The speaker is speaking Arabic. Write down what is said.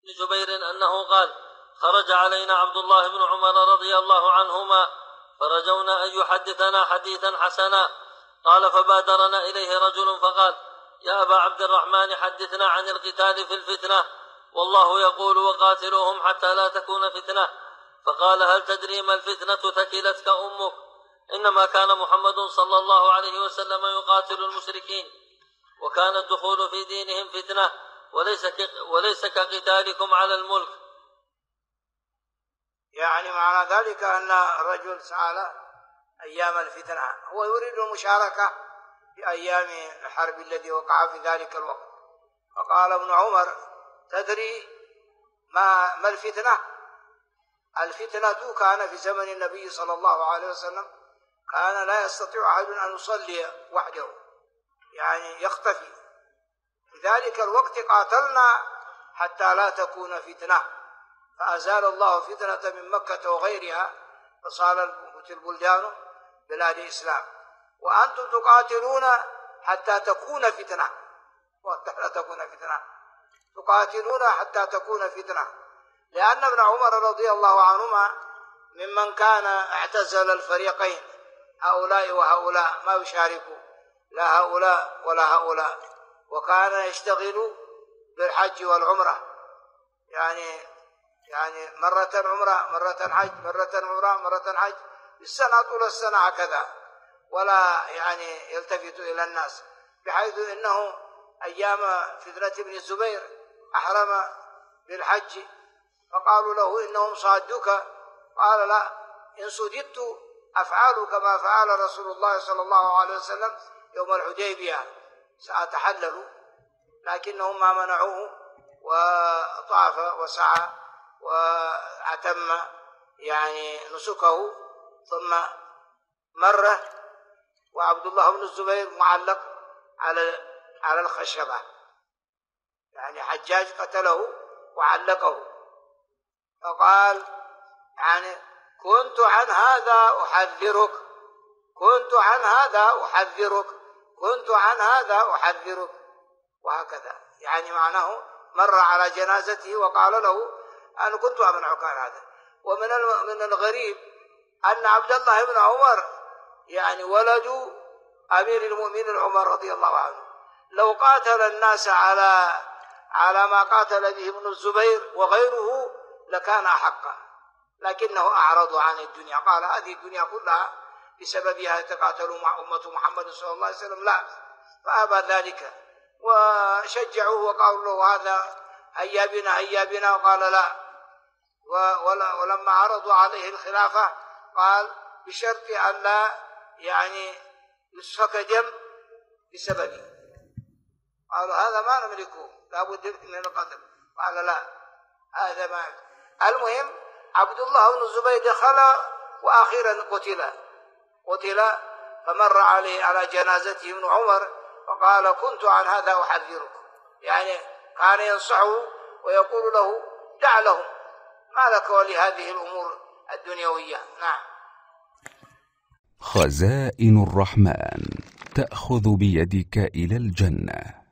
بن جبير أنه قال: خرج علينا عبد الله بن عمر رضي الله عنهما فرجونا أن يحدثنا حديثا حسنا. قال: فبادرنا إليه رجل فقال: يا أبا عبد الرحمن، حدثنا عن القتال في الفتنة، والله يقول: وقاتلوهم حتى لا تكون فتنة. فقال: هل تدري ما الفتنة؟ ثكلتك أمك. إنما كان محمد صلى الله عليه وسلم يقاتل المشركين، وكان الدخول في دينهم فتنة، وليس كقتالكم على الملك. يعني معنى ذلك أن الرجل سأل أيام الفتنة، هو يريد المشاركة في أيام الحرب الذي وقع في ذلك الوقت. فقال ابن عمر: تدري ما الفتنة؟ الفتنة كان في زمن النبي صلى الله عليه وسلم كان لا يستطيع أحد أن يصلي وحده، يعني يختفي. في ذلك الوقت قاتلنا حتى لا تكون فتنة، فأزال الله فتنة من مكة وغيرها، فصار البلدان بلاد إسلام. وأنتم تقاتلون حتى تكون فتنة، تقاتلون حتى تكون فتنة. لأن ابن عمر رضي الله عنهما ممن كان اعتزل الفريقين، هؤلاء وهؤلاء، ما يشاركوا لا هؤلاء ولا هؤلاء، وكان يشتغل بالحج والعمرة، يعني مرة عمرة مرة حج، مرة عمرة مرة حج، بالسنة طول السنة هكذا، ولا يعني يلتفت إلى الناس. بحيث إنه أيام فتنة ابن الزبير أحرم بالحج، فقالوا له: إنهم صادوك. قال: لا، إن صددت أفعال كما فعل رسول الله صلى الله عليه وسلم يوم الحديبية، سأتحلل. لكنهم ما منعوه، وطاف وسعى وأتم يعني نسكه، ثم مر وعبد الله بن الزبير معلق على الخشبة، يعني حجاج قتله وعلقه. فقال: يعني كنت عن هذا أحذرك، كنت عن هذا أحذرك، كنت عن هذا أحذرك، وهكذا. يعني معناه مر على جنازته وقال له: أنا كنت أمنعك عن هذا. ومن الغريب أن عبد الله بن عمر يعني ولد أمير المؤمنين عمر رضي الله عنه، لو قاتل الناس على ما قاتل به ابن الزبير وغيره لكان أحقا، لكنه أعرض عن الدنيا، قال: هذه الدنيا كلها بسببها يتقاتل مع أمة محمد صلى الله عليه وسلم، لا. فأبى ذلك، وشجعوه وقالوا له: هذا هيا بنا هيا بنا، وقال: لا. ولما عرضوا عليه الخلافة قال: بشرط أن لا يعني يسفك دم بسببه. قالوا: هذا ما نملكه، لابد من القتل. قال: لا، هذا ما. المهم عبد الله بن الزبير دخل وأخيرا قتل، فمر عليه على جنازته ابن عمر فقال: كنت عن هذا أحذرك. يعني كان ينصحه ويقول له: دع لهم، ما لك ولهذه الأمور الدنيوية. نعم. خزائن الرحمن تأخذ بيدك إلى الجنة.